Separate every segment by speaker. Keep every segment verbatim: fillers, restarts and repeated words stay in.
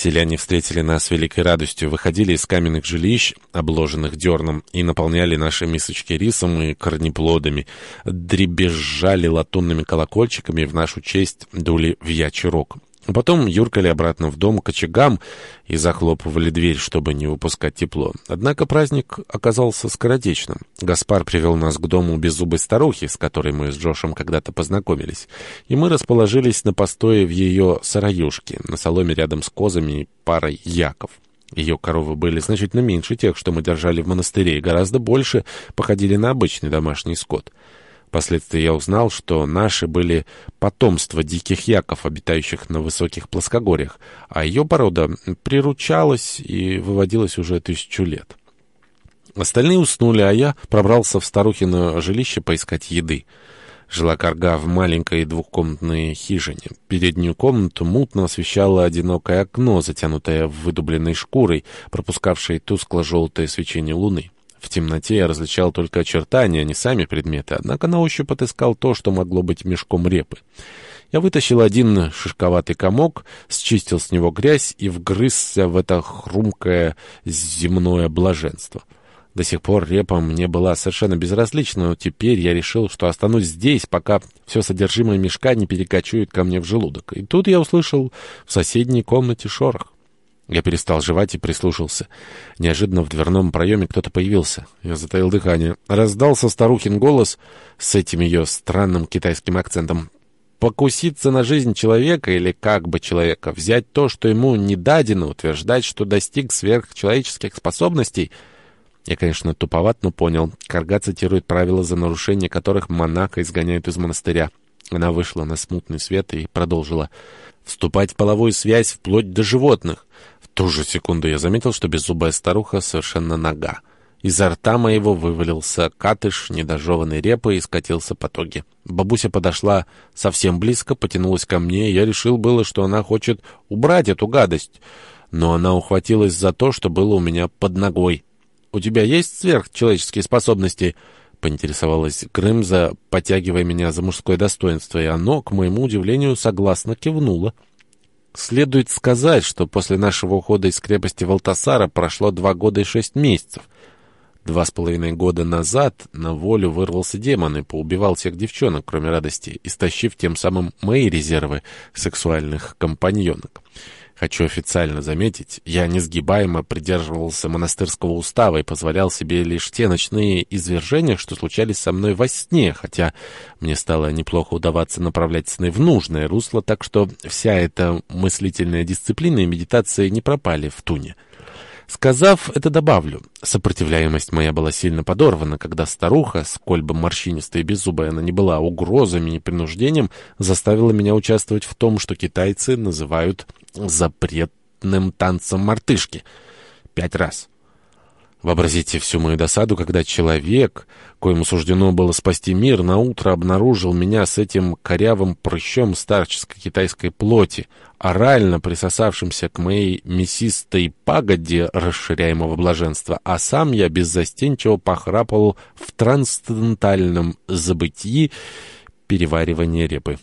Speaker 1: Селяне встретили нас с великой радостью, выходили из каменных жилищ, обложенных дерном, и наполняли наши мисочки рисом и корнеплодами, дребезжали латунными колокольчиками, в нашу честь дули вьячий рог. Потом юркали обратно в дом к очагам и захлопывали дверь, чтобы не выпускать тепло. Однако праздник оказался скоротечным. Гаспар привел нас к дому беззубой старухи, с которой мы с Джошем когда-то познакомились, и мы расположились на постое в ее сараюшке, на соломе рядом с козами и парой яков. Ее коровы были значительно меньше тех, что мы держали в монастыре, и гораздо больше походили на обычный домашний скот. Впоследствии я узнал, что наши были потомство диких яков, обитающих на высоких плоскогорьях, а ее порода приручалась и выводилась уже тысячу лет. Остальные уснули, а я пробрался в старухино жилище поискать еды. Жила карга в маленькой двухкомнатной хижине. Переднюю комнату мутно освещало одинокое окно, затянутое выдубленной шкурой, пропускавшей тускло-желтое свечение луны. В темноте я различал только очертания, а не сами предметы, однако на ощупь отыскал то, что могло быть мешком репы. Я вытащил один шишковатый комок, счистил с него грязь и вгрызся в это хрумкое земное блаженство. До сих пор репа мне была совершенно безразлична, но теперь я решил, что останусь здесь, пока все содержимое мешка не перекочует ко мне в желудок. И тут я услышал в соседней комнате шорох. Я перестал жевать и прислушался. Неожиданно в дверном проеме кто-то появился. Я затаил дыхание. Раздался старухин голос с этим ее странным китайским акцентом. Покуситься на жизнь человека или как бы человека, взять то, что ему не дадено, утверждать, что достиг сверхчеловеческих способностей. Я, конечно, туповат, но понял. Карга цитирует правила, за нарушение которых монаха изгоняют из монастыря. Она вышла на смутный свет и продолжила. Вступать в половую связь вплоть до животных. В ту же секунду я заметил, что беззубая старуха совершенно нага. Изо рта моего вывалился катыш недожеванной репы и скатился по тоге. Бабуся подошла совсем близко, потянулась ко мне, и я решил было, что она хочет убрать эту гадость. Но она ухватилась за то, что было у меня под ногой. «У тебя есть сверхчеловеческие способности?» — поинтересовалась Грымза, потягивая меня за мужское достоинство, и оно, к моему удивлению, согласно кивнуло. Следует сказать, что после нашего ухода из крепости Валтасара прошло два года и шесть месяцев. Два с половиной года назад на волю вырвался демон и поубивал всех девчонок, кроме радости, истощив тем самым мои резервы сексуальных компаньонок. Хочу официально заметить, я несгибаемо придерживался монастырского устава и позволял себе лишь те ночные извержения, что случались со мной во сне, хотя мне стало неплохо удаваться направлять сны в нужное русло, так что вся эта мыслительная дисциплина и медитация не пропали в туне. Сказав это, добавлю, сопротивляемость моя была сильно подорвана, когда старуха, сколь бы морщинистая и беззубая она не была, угрозами и принуждением заставила меня участвовать в том, что китайцы называют запретным танцем мартышки. Пять раз. Вообразите всю мою досаду, когда человек, коему суждено было спасти мир, наутро обнаружил меня с этим корявым прыщом старческой китайской плоти, орально присосавшимся к моей мясистой пагоде расширяемого блаженства, а сам я беззастенчиво похрапывал в трансцендентальном забытии переваривания репы.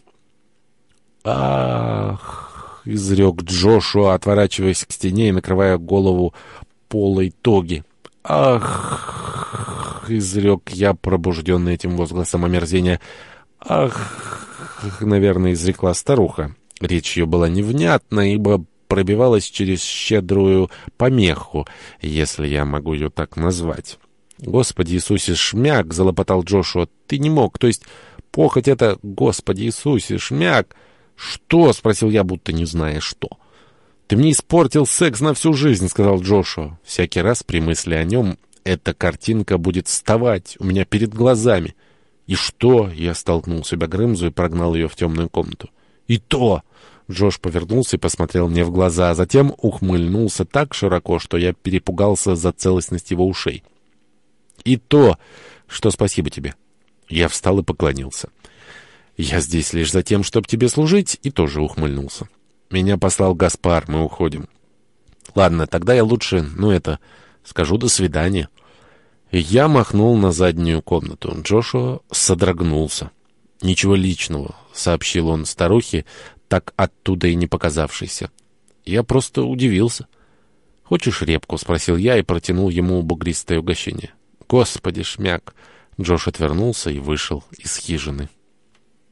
Speaker 1: «Ах!» — изрек Джошуа, отворачиваясь к стене и накрывая голову полой тоги. «Ах!» — изрек я, пробужденный этим возгласом омерзения. «Ах!» — наверное, изрекла старуха. Речь ее была невнятна, ибо пробивалась через щедрую помеху, если я могу ее так назвать. «Господи Иисусе, шмяк!» — залопотал Джошуа. «Ты не мог, то есть похоть это... Господи Иисусе, шмяк!» «Что?» — спросил я, будто не зная что. «Ты мне испортил секс на всю жизнь», — сказал Джошуа. Всякий раз при мысли о нем эта картинка будет вставать у меня перед глазами. «И что?» — я столкнул себя Грымзу и прогнал ее в темную комнату. «И то!» — Джош повернулся и посмотрел мне в глаза, а затем ухмыльнулся так широко, что я перепугался за целостность его ушей. «И то, что спасибо тебе». Я встал и поклонился. «Я здесь лишь за тем, чтобы тебе служить», и тоже ухмыльнулся. «Меня послал Гаспар, мы уходим». «Ладно, тогда я лучше, ну это, скажу до свидания». И я махнул на заднюю комнату. Джошуа содрогнулся. «Ничего личного», — сообщил он старухе, так оттуда и не показавшейся. Я просто удивился. «Хочешь репку?» — спросил я и протянул ему бугристое угощение. «Господи, шмяк!» Джош отвернулся и вышел из хижины.